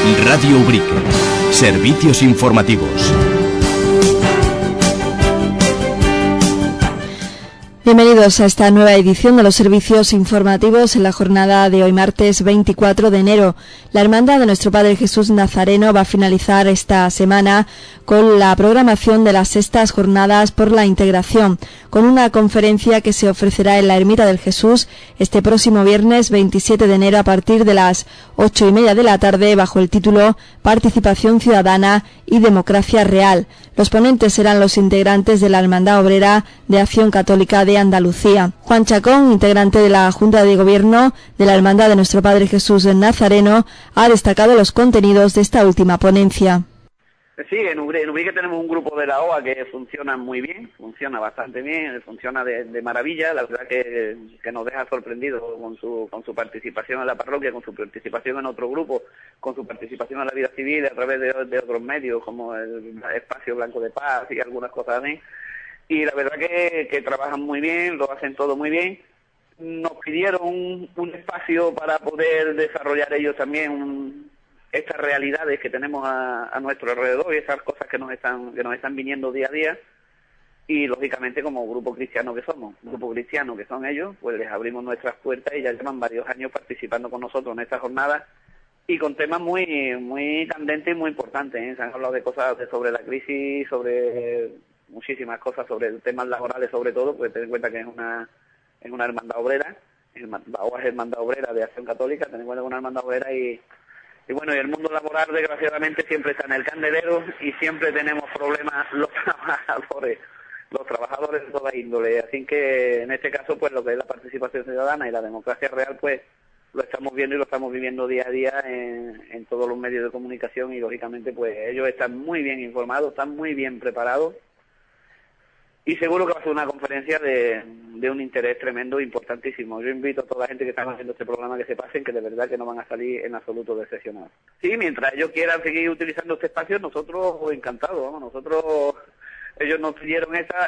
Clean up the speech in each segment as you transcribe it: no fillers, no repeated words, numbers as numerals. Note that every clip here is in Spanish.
Radio Ubrique. Servicios informativos. Bienvenidos a esta nueva edición de los servicios informativos en la jornada de hoy martes 24 de enero. La Hermandad de Nuestro Padre Jesús Nazareno va a finalizar esta semana con la programación de las sextas jornadas por la integración, con una conferencia que se ofrecerá en la Ermita del Jesús este próximo viernes 27 de enero a partir de las 8:30 de la tarde bajo el título Participación Ciudadana y Democracia Real. Los ponentes serán los integrantes de la Hermandad Obrera de Acción Católica de Andalucía. Juan Chacón, integrante de la Junta de Gobierno de la Hermandad de Nuestro Padre Jesús Nazareno, ha destacado los contenidos de esta última ponencia. Sí, en Ubrique tenemos un grupo de la OA que funciona muy bien, funciona bastante bien, funciona de maravilla. La verdad que nos deja sorprendidos con su participación en la parroquia, con su participación en otro grupo, con su participación en la vida civil a través de otros medios como el Espacio Blanco de Paz y algunas cosas así. Y la verdad que trabajan muy bien, lo hacen todo muy bien. Nos pidieron un espacio para poder desarrollar ellos también estas realidades que tenemos a nuestro alrededor y esas cosas que nos están viniendo día a día. Y lógicamente, como grupo cristiano que somos, grupo cristiano que son ellos, pues les abrimos nuestras puertas y ya llevan varios años participando con nosotros en estas jornadas y con temas muy candentes y muy importantes, ¿eh? Se han hablado de cosas sobre la crisis, sobre muchísimas cosas, sobre temas laborales sobre todo, pues ten en cuenta que es una hermandad obrera, es hermandad obrera de Acción Católica, ten en cuenta que es una hermandad obrera y bueno, y el mundo laboral desgraciadamente siempre está en el candelero y siempre tenemos problemas los trabajadores de toda índole. Así que en este caso, pues lo que es la participación ciudadana y la democracia real, pues lo estamos viendo y lo estamos viviendo día a día en todos los medios de comunicación y lógicamente pues ellos están muy bien informados, están muy bien preparados. Y seguro que va a ser una conferencia de un interés tremendo e importantísimo. Yo invito a toda la gente que está haciendo este programa que se pasen, que de verdad que no van a salir en absoluto decepcionados. Sí, mientras ellos quieran seguir utilizando este espacio, nosotros encantados, vamos, ellos nos pidieron esta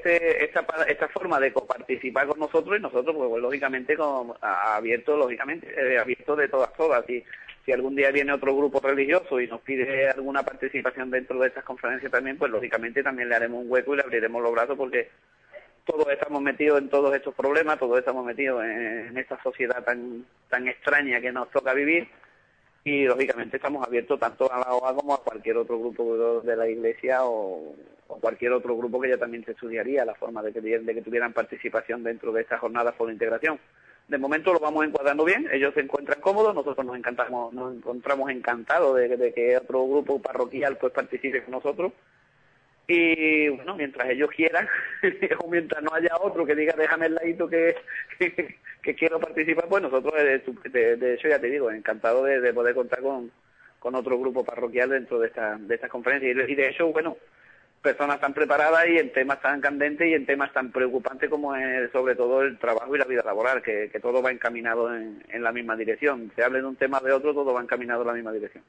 forma de coparticipar con nosotros y nosotros, pues lógicamente, abierto de todas. Si algún día viene otro grupo religioso y nos pide alguna participación dentro de estas conferencias también, pues lógicamente también le haremos un hueco y le abriremos los brazos porque todos estamos metidos en todos estos problemas, todos estamos metidos en esta sociedad tan extraña que nos toca vivir y lógicamente estamos abiertos tanto a la OA como a cualquier otro grupo de la Iglesia o cualquier otro grupo que ya también se estudiaría la forma de que tuvieran participación dentro de estas jornadas por la integración. De momento lo vamos encuadrando bien, ellos se encuentran cómodos, nosotros nos encontramos encantados de que otro grupo parroquial pues participe con nosotros y bueno, mientras ellos quieran o mientras no haya otro que diga déjame el ladito que quiero participar, pues nosotros de hecho ya te digo, encantados de poder contar con otro grupo parroquial dentro de estas conferencias y de hecho, bueno, personas tan preparadas y en temas tan candentes y en temas tan preocupantes como es sobre todo el trabajo y la vida laboral, que todo va encaminado en la misma dirección. Se hable de un tema o de otro, todo va encaminado en la misma dirección.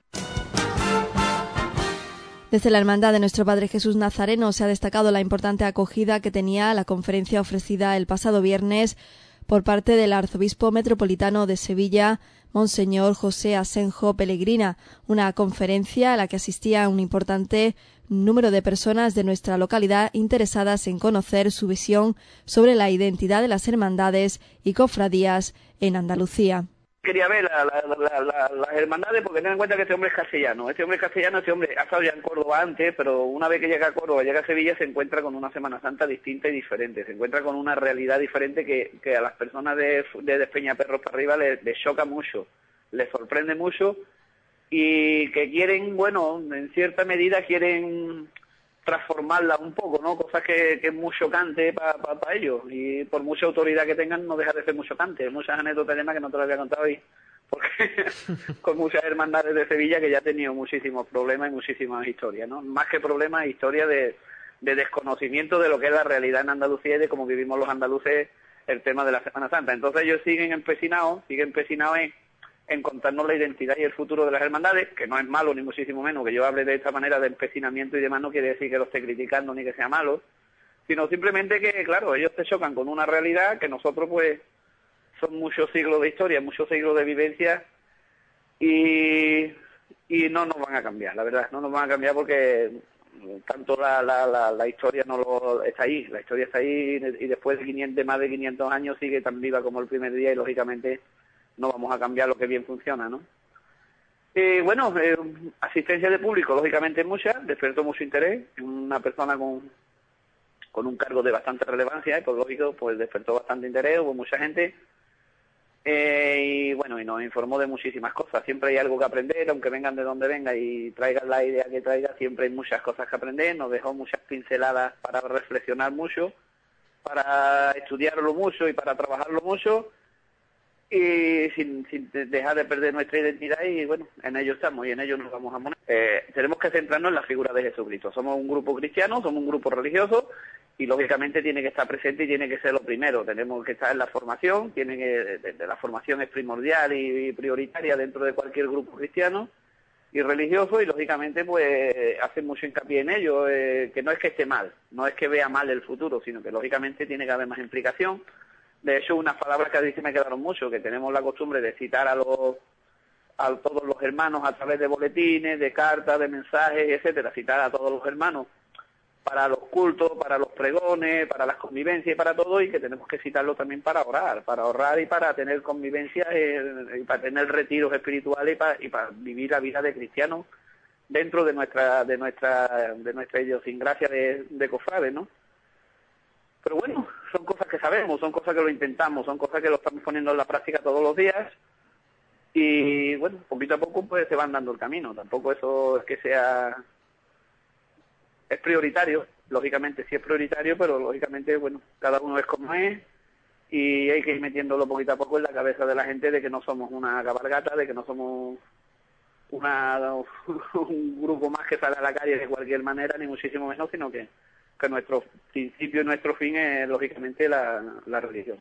Desde la Hermandad de Nuestro Padre Jesús Nazareno se ha destacado la importante acogida que tenía la conferencia ofrecida el pasado viernes por parte del Arzobispo Metropolitano de Sevilla, Monseñor José Asenjo Pellegrina, una conferencia a la que asistía un importante número de personas de nuestra localidad interesadas en conocer su visión sobre la identidad de las hermandades y cofradías en Andalucía. Quería ver las hermandades porque ten en cuenta que este hombre es castellano. Este hombre ha estado ya en Córdoba antes, pero una vez que llega a Córdoba, llega a Sevilla, se encuentra con una Semana Santa distinta y diferente. Se encuentra con una realidad diferente que a las personas de Peñaperros para arriba les choca mucho, les sorprende mucho y que quieren, bueno, en cierta medida quieren transformarla un poco, ¿no? Cosas que es muy chocante para ellos y por mucha autoridad que tengan no deja de ser muy chocante. Muchas anécdotas que no te las había contado hoy porque con muchas hermandades de Sevilla que ya ha tenido muchísimos problemas y muchísimas historias, ¿no? Más que problemas, historias de desconocimiento de lo que es la realidad en Andalucía y de cómo vivimos los andaluces el tema de la Semana Santa. Entonces ellos siguen empecinados en contarnos la identidad y el futuro de las hermandades, que no es malo ni muchísimo menos que yo hable de esta manera de empecinamiento y demás, no quiere decir que lo esté criticando ni que sea malo, sino simplemente que, claro, ellos se chocan con una realidad que nosotros pues son muchos siglos de historia, muchos siglos de vivencia y y no nos van a cambiar, la verdad, no nos van a cambiar porque tanto la historia está ahí, la historia está ahí y después de más de 500 años sigue tan viva como el primer día y lógicamente no vamos a cambiar lo que bien funciona, ¿no? Bueno, asistencia de público, lógicamente mucha, despertó mucho interés, una persona con un cargo de bastante relevancia, y por lógico, pues despertó bastante interés, hubo mucha gente, y bueno, y nos informó de muchísimas cosas. Siempre hay algo que aprender, aunque vengan de donde venga y traigan la idea que traiga, siempre hay muchas cosas que aprender. Nos dejó muchas pinceladas para reflexionar mucho, para estudiarlo mucho y para trabajarlo mucho, y sin dejar de perder nuestra identidad, y bueno, en ello estamos y en ello nos vamos a poner. Tenemos que centrarnos en la figura de Jesucristo. Somos un grupo cristiano, somos un grupo religioso, y lógicamente tiene que estar presente y tiene que ser lo primero. Tenemos que estar en la formación, la formación es primordial y prioritaria dentro de cualquier grupo cristiano y religioso, y lógicamente pues hace mucho hincapié en ello, que no es que esté mal, no es que vea mal el futuro, sino que lógicamente tiene que haber más implicación. De hecho, unas palabras que a mí me quedaron mucho, que tenemos la costumbre de citar a todos los hermanos a través de boletines, de cartas, de mensajes, etcétera, citar a todos los hermanos para los cultos, para los pregones, para las convivencias y para todo, y que tenemos que citarlo también para orar y para tener convivencias y para tener retiros espirituales y para vivir la vida de cristianos dentro de nuestra idiosincrasia de cofrades, ¿no? Pero bueno, son cosas que sabemos, son cosas que lo intentamos, son cosas que lo estamos poniendo en la práctica todos los días, y bueno, poquito a poco pues se van dando el camino. Tampoco eso es que sea... Es prioritario, lógicamente sí es prioritario, pero lógicamente, bueno, cada uno es como es, y hay que ir metiéndolo poquito a poco en la cabeza de la gente de que no somos una cabalgata, de que no somos un grupo más que sale a la calle de cualquier manera, ni muchísimo menos, sino que nuestro principio y nuestro fin es lógicamente la religión.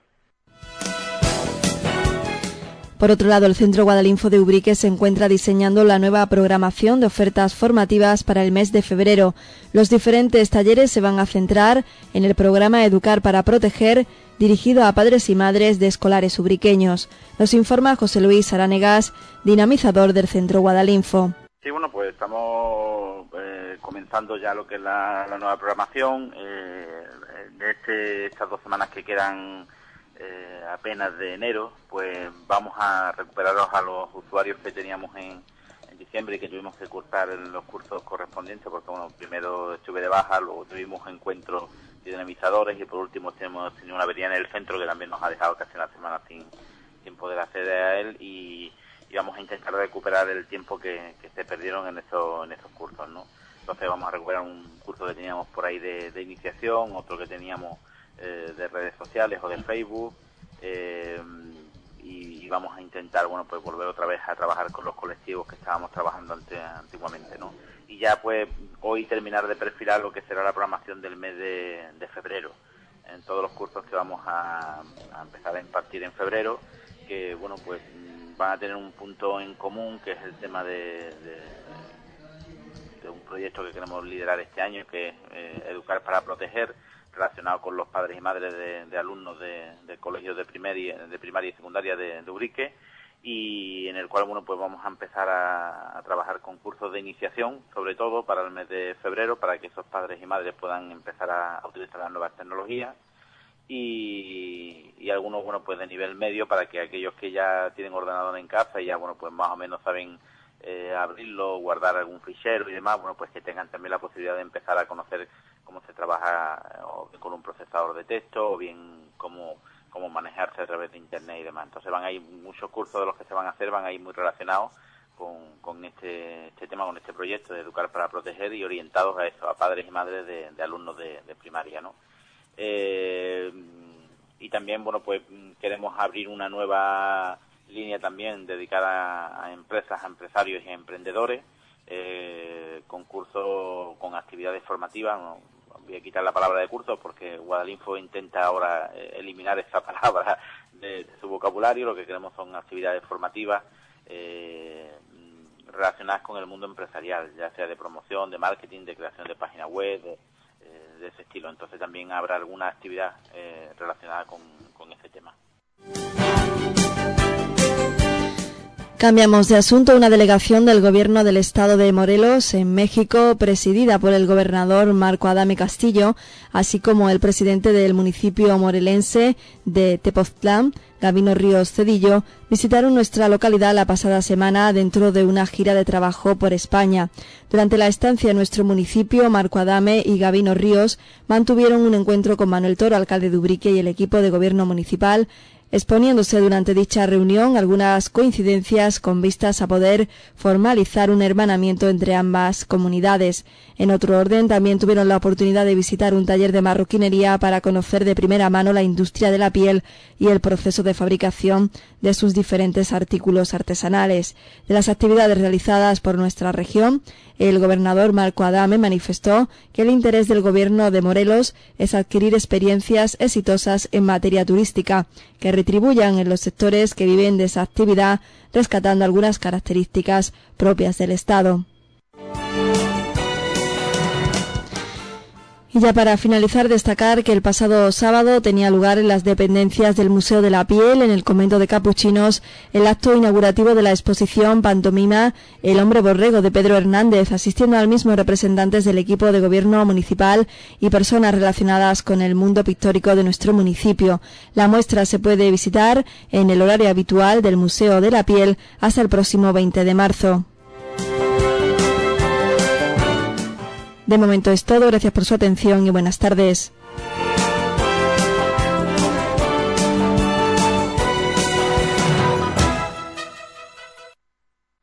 Por otro lado, el Centro Guadalinfo de Ubrique se encuentra diseñando la nueva programación de ofertas formativas para el mes de febrero. Los diferentes talleres se van a centrar en el programa Educar para Proteger, dirigido a padres y madres de escolares ubriqueños. Nos informa José Luis Aranegas, dinamizador del Centro Guadalinfo. Sí, bueno, pues estamos comenzando ya lo que es la nueva programación. De estas 2 semanas que quedan apenas de enero, pues vamos a recuperaros a los usuarios que teníamos en diciembre y que tuvimos que cursar en los cursos correspondientes, porque bueno, primero estuve de baja, luego tuvimos encuentros de dinamizadores y por último hemos tenido una avería en el centro que también nos ha dejado casi una semana sin poder acceder a él, y vamos a intentar recuperar el tiempo que se perdieron en esos cursos, ¿no? Entonces vamos a recuperar un curso que teníamos por ahí de iniciación, otro que teníamos de redes sociales o del Facebook, y vamos a intentar, bueno, pues volver otra vez a trabajar con los colectivos que estábamos trabajando antiguamente, ¿no? Y ya pues hoy terminar de perfilar lo que será la programación del mes de febrero, en todos los cursos que vamos a empezar a impartir en febrero, que bueno, pues van a tener un punto en común, que es el tema de un proyecto que queremos liderar este año, que es Educar para Proteger, relacionado con los padres y madres de alumnos de colegios de primaria y secundaria de Ubrique, y en el cual, bueno, pues vamos a empezar a trabajar con cursos de iniciación, sobre todo para el mes de febrero, para que esos padres y madres puedan empezar a utilizar las nuevas tecnologías, y algunos, bueno, pues de nivel medio, para que aquellos que ya tienen ordenador en casa y ya, bueno, pues más o menos saben abrirlo, guardar algún fichero y demás, bueno, pues que tengan también la posibilidad de empezar a conocer cómo se trabaja con un procesador de texto, o bien cómo manejarse a través de internet y demás. Entonces van a ir muchos cursos de los que se van a hacer, van a ir muy relacionados con este tema, con este proyecto de Educar para Proteger, y orientados a eso, a padres y madres de alumnos de primaria, ¿no? Y también, bueno, pues queremos abrir una nueva línea también dedicada a empresas, a empresarios y a emprendedores, con cursos, con actividades formativas. No, voy a quitar la palabra de cursos porque Guadalinfo intenta ahora eliminar esa palabra de su vocabulario. Lo que queremos son actividades formativas relacionadas con el mundo empresarial, ya sea de promoción, de marketing, de creación de páginas web, de ese estilo. Entonces también habrá alguna actividad relacionada con ese tema. Cambiamos de asunto. Una delegación del Gobierno del Estado de Morelos, en México, presidida por el gobernador Marco Adame Castillo, así como el presidente del municipio morelense de Tepoztlán, Gabino Ríos Cedillo, visitaron nuestra localidad la pasada semana dentro de una gira de trabajo por España. Durante la estancia en nuestro municipio, Marco Adame y Gabino Ríos mantuvieron un encuentro con Manuel Toro, alcalde de Ubrique, y el equipo de gobierno municipal, exponiéndose durante dicha reunión algunas coincidencias con vistas a poder formalizar un hermanamiento entre ambas comunidades. En otro orden, también tuvieron la oportunidad de visitar un taller de marroquinería para conocer de primera mano la industria de la piel y el proceso de fabricación de sus diferentes artículos artesanales. De las actividades realizadas por nuestra región, el gobernador Marco Adame manifestó que el interés del gobierno de Morelos es adquirir experiencias exitosas en materia turística, que retribuyan en los sectores que viven de esa actividad, rescatando algunas características propias del Estado. Y ya para finalizar, destacar que el pasado sábado tenía lugar en las dependencias del Museo de la Piel, en el convento de Capuchinos, el acto inaugurativo de la exposición Pantomima El Hombre Borrego de Pedro Hernández, asistiendo al mismo representantes del equipo de gobierno municipal y personas relacionadas con el mundo pictórico de nuestro municipio. La muestra se puede visitar en el horario habitual del Museo de la Piel hasta el próximo 20 de marzo. De momento es todo, gracias por su atención y buenas tardes.